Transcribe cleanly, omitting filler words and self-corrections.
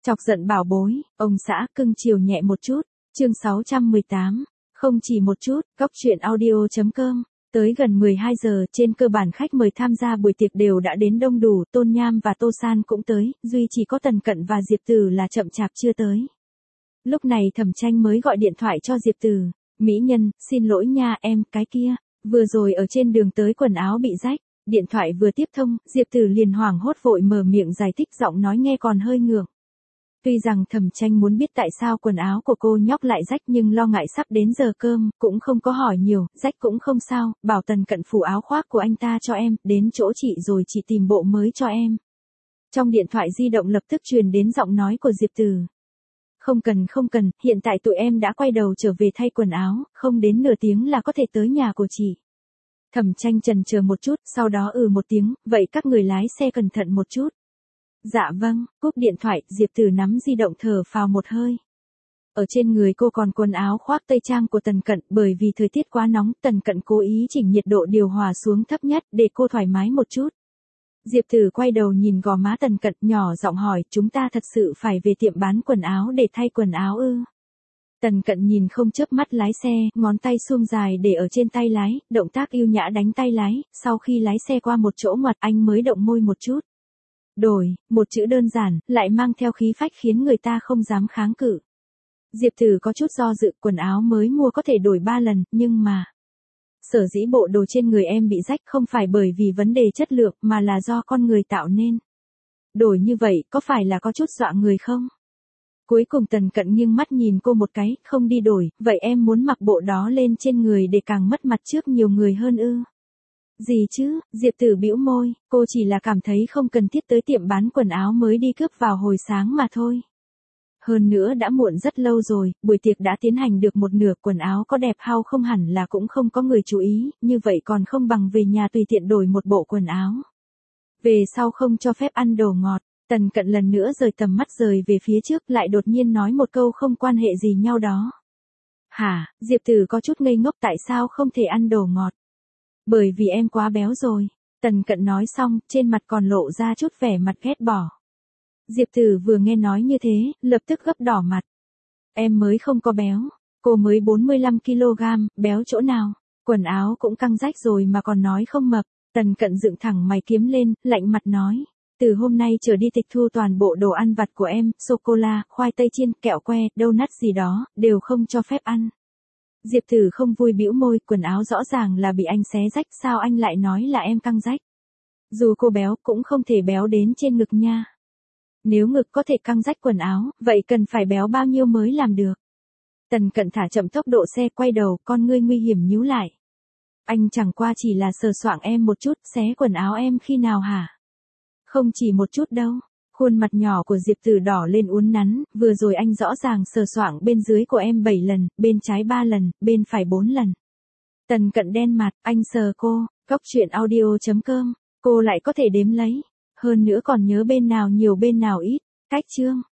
Chọc giận bảo bối, ông xã cưng chiều nhẹ một chút. Chương 618. Không chỉ một chút, góc truyện audio.com. Tới gần 12 giờ, trên cơ bản khách mời tham gia buổi tiệc đều đã đến đông đủ, Tôn Nham và Tô San cũng tới, duy chỉ có Tần Cận và Diệp Tử là chậm chạp chưa tới. Lúc này Thẩm Tranh mới gọi điện thoại cho Diệp Tử. Mỹ nhân, xin lỗi nha em, cái kia, vừa rồi ở trên đường tới quần áo bị rách. Điện thoại vừa tiếp thông, Diệp Tử liền hoảng hốt vội mở miệng giải thích, giọng nói nghe còn hơi ngượng. Tuy rằng Thẩm Tranh muốn biết tại sao quần áo của cô nhóc lại rách nhưng lo ngại sắp đến giờ cơm, cũng không có hỏi nhiều, rách cũng không sao, bảo Tần Cận phủ áo khoác của anh ta cho em, đến chỗ chị rồi chị tìm bộ mới cho em. Trong điện thoại di động lập tức truyền đến giọng nói của Diệp Tử. Không cần, hiện tại tụi em đã quay đầu trở về thay quần áo, không đến nửa tiếng là có thể tới nhà của chị. Thẩm Tranh chần chờ một chút, sau đó một tiếng, vậy các người lái xe cẩn thận một chút. Dạ vâng, cúp điện thoại, Diệp Tử nắm di động thở phào một hơi. Ở trên người cô còn quần áo khoác tây trang của Tần Cận, bởi vì thời tiết quá nóng, Tần Cận cố ý chỉnh nhiệt độ điều hòa xuống thấp nhất để cô thoải mái một chút. Diệp Tử quay đầu nhìn gò má Tần Cận, nhỏ giọng hỏi, chúng ta thật sự phải về tiệm bán quần áo để thay quần áo ư? Tần Cận nhìn không chớp mắt lái xe, ngón tay suông dài để ở trên tay lái, động tác yêu nhã đánh tay lái, sau khi lái xe qua một chỗ ngoặt anh mới động môi một chút. Đổi, một chữ đơn giản, lại mang theo khí phách khiến người ta không dám kháng cự. Diệp Tử có chút do dự, quần áo mới mua có thể đổi 3 lần, nhưng mà... Sở dĩ bộ đồ trên người em bị rách không phải bởi vì vấn đề chất lượng mà là do con người tạo nên. Đổi như vậy có phải là có chút dọa người không? Cuối cùng Tần Cận nghiêng mắt nhìn cô một cái, không đi đổi, vậy em muốn mặc bộ đó lên trên người để càng mất mặt trước nhiều người hơn ư? Gì chứ, Diệp Tử bĩu môi, cô chỉ là cảm thấy không cần thiết tới tiệm bán quần áo mới đi cướp vào hồi sáng mà thôi. Hơn nữa đã muộn rất lâu rồi, buổi tiệc đã tiến hành được một nửa, quần áo có đẹp hay không hẳn là cũng không có người chú ý, như vậy còn không bằng về nhà tùy tiện đổi một bộ quần áo. Về sau không cho phép ăn đồ ngọt, Tần Cận lần nữa rời tầm mắt rời về phía trước, lại đột nhiên nói một câu không quan hệ gì nhau đó. Hả, Diệp Tử có chút ngây ngốc, tại sao không thể ăn đồ ngọt? Bởi vì em quá béo rồi. Tần Cận nói xong, trên mặt còn lộ ra chút vẻ mặt ghét bỏ. Diệp Tử vừa nghe nói như thế, lập tức gấp đỏ mặt. Em mới không có béo, cô mới 45 kg, béo chỗ nào, quần áo cũng căng rách rồi mà còn nói không mập. Tần Cận dựng thẳng mày kiếm lên, lạnh mặt nói. Từ hôm nay trở đi tịch thu toàn bộ đồ ăn vặt của em, sô-cô-la, khoai tây chiên, kẹo que, donut gì đó, đều không cho phép ăn. Diệp Tử không vui bĩu môi, quần áo rõ ràng là bị anh xé rách, sao anh lại nói là em căng rách? Dù cô béo, cũng không thể béo đến trên ngực nha. Nếu ngực có thể căng rách quần áo, vậy cần phải béo bao nhiêu mới làm được? Tần Cận thả chậm tốc độ xe, quay đầu, con ngươi nguy hiểm nhíu lại. Anh chẳng qua chỉ là sờ soạng em một chút, xé quần áo em khi nào hả? Không chỉ một chút đâu. Khuôn mặt nhỏ của Diệp Tử đỏ lên uốn nắn, vừa rồi anh rõ ràng sờ soạng bên dưới của em 7 lần, bên trái 3 lần, bên phải 4 lần. Tần Cận đen mặt, anh sờ cô, góc truyện audio.com, cô lại có thể đếm lấy. Hơn nữa còn nhớ bên nào nhiều bên nào ít, cách chương.